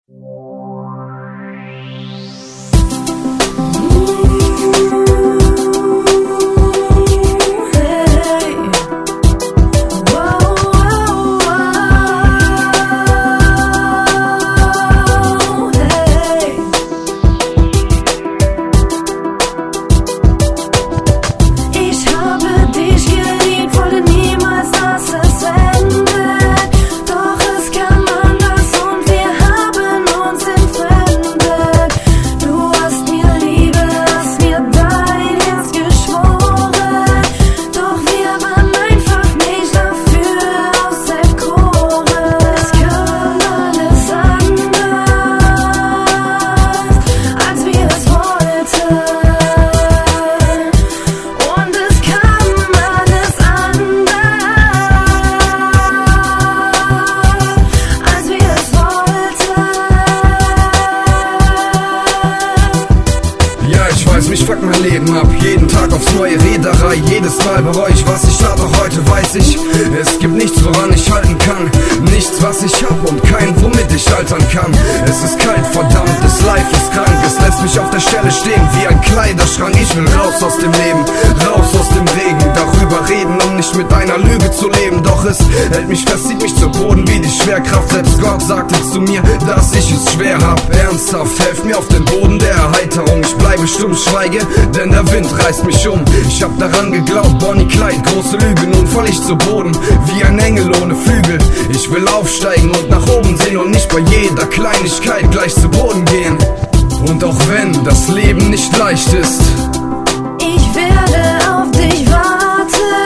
Ich fuck mein Leben ab, jeden Tag aufs neue Reederei. Jedes Mal bereue ich, was ich tat, doch heute weiß ich, es gibt nichts, woran ich halten kann. Nichts, was ich hab und kein, womit ich altern kann. Es ist kalt, verdammt, das Life ist krank. Es lässt mich auf der Stelle stehen, wie ein Kleiderschrank. Ich will raus aus dem Leben, raus aus dem Regen. Darüber reden, um nicht mit einer Lüge zu leben. Doch es hält mich fest, zieht mich zu Boden wie die Schwerkraft. Selbst Gott sagte zu mir, dass ich es schwer hab. Ernsthaft, helft mir auf den Boden der Erheiterung. Ich bleibe stumm, schweige, denn der Wind reißt mich um. Ich hab daran geglaubt, Bonnie Clyde, große Lüge. Nun fall ich zu Boden, wie ein Engel ohne Flügel. Ich will aufsteigen und nach oben sehen und nicht bei jeder Kleinigkeit gleich zu Boden gehen. Und auch wenn das Leben nicht leicht ist, ich werde auf dich warten,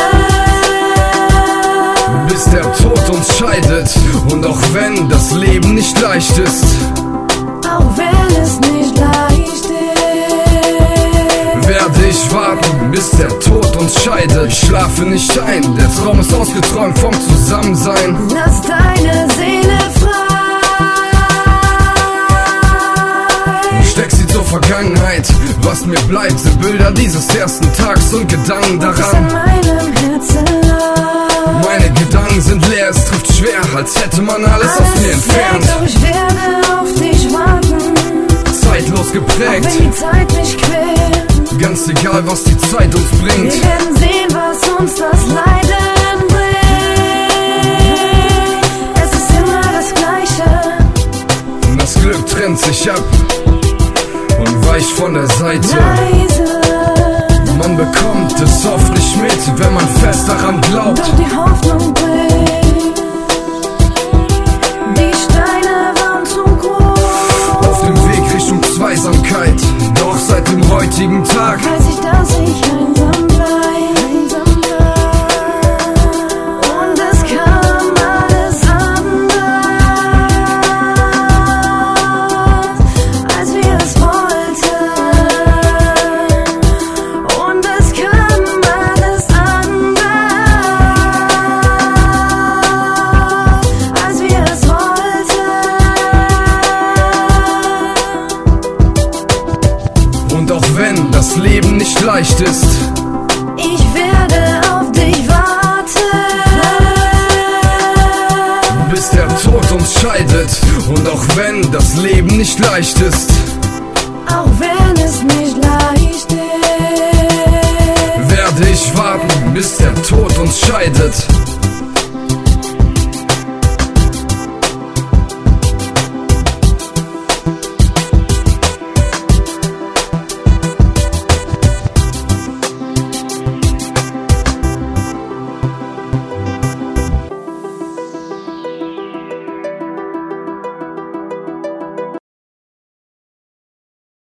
bis der Tod uns scheidet. Und auch wenn das Leben nicht leicht ist, auch wenn es nicht leicht ist, werde ich warten, bis der Tod uns scheidet. Ich schlafe nicht ein, der Traum ist ausgeträumt vom Zusammensein. Lass deine Seele frei. Steck sie zur Vergangenheit, was mir bleibt, sind Bilder dieses ersten Tags und Gedanken daran. In meinem Herzen lag. Meine Gedanken sind leer, es trifft schwer, als hätte man alles aus mir entfernt. Doch ich werde auf dich warten, Zeitlos geprägt, auch wenn die Zeit mich quält. ganz egal, was die Zeit uns bringt. Wir werden sehen, was uns das Leiden bringt. Es ist immer das Gleiche. Das Glück trennt sich ab und weicht von der Seite. Leise, Man bekommt es oft nicht mit, wenn man fest daran glaubt. doch die Hoffnung bricht. Die Steine waren zu groß. Auf dem Weg Richtung Zweisamkeit, doch seit dem heutigen Tag Weiß ich, dass ich einsam bleib. Und es kam alles anders, als wir es wollten. Und es kam alles anders, als wir es wollten. und auch wenn das Leben nicht leicht ist, Ich werde auf dich warten, bis der Tod uns scheidet. Und auch wenn das Leben nicht leicht ist, auch wenn es nicht leicht ist. werde ich warten, bis der Tod uns scheidet.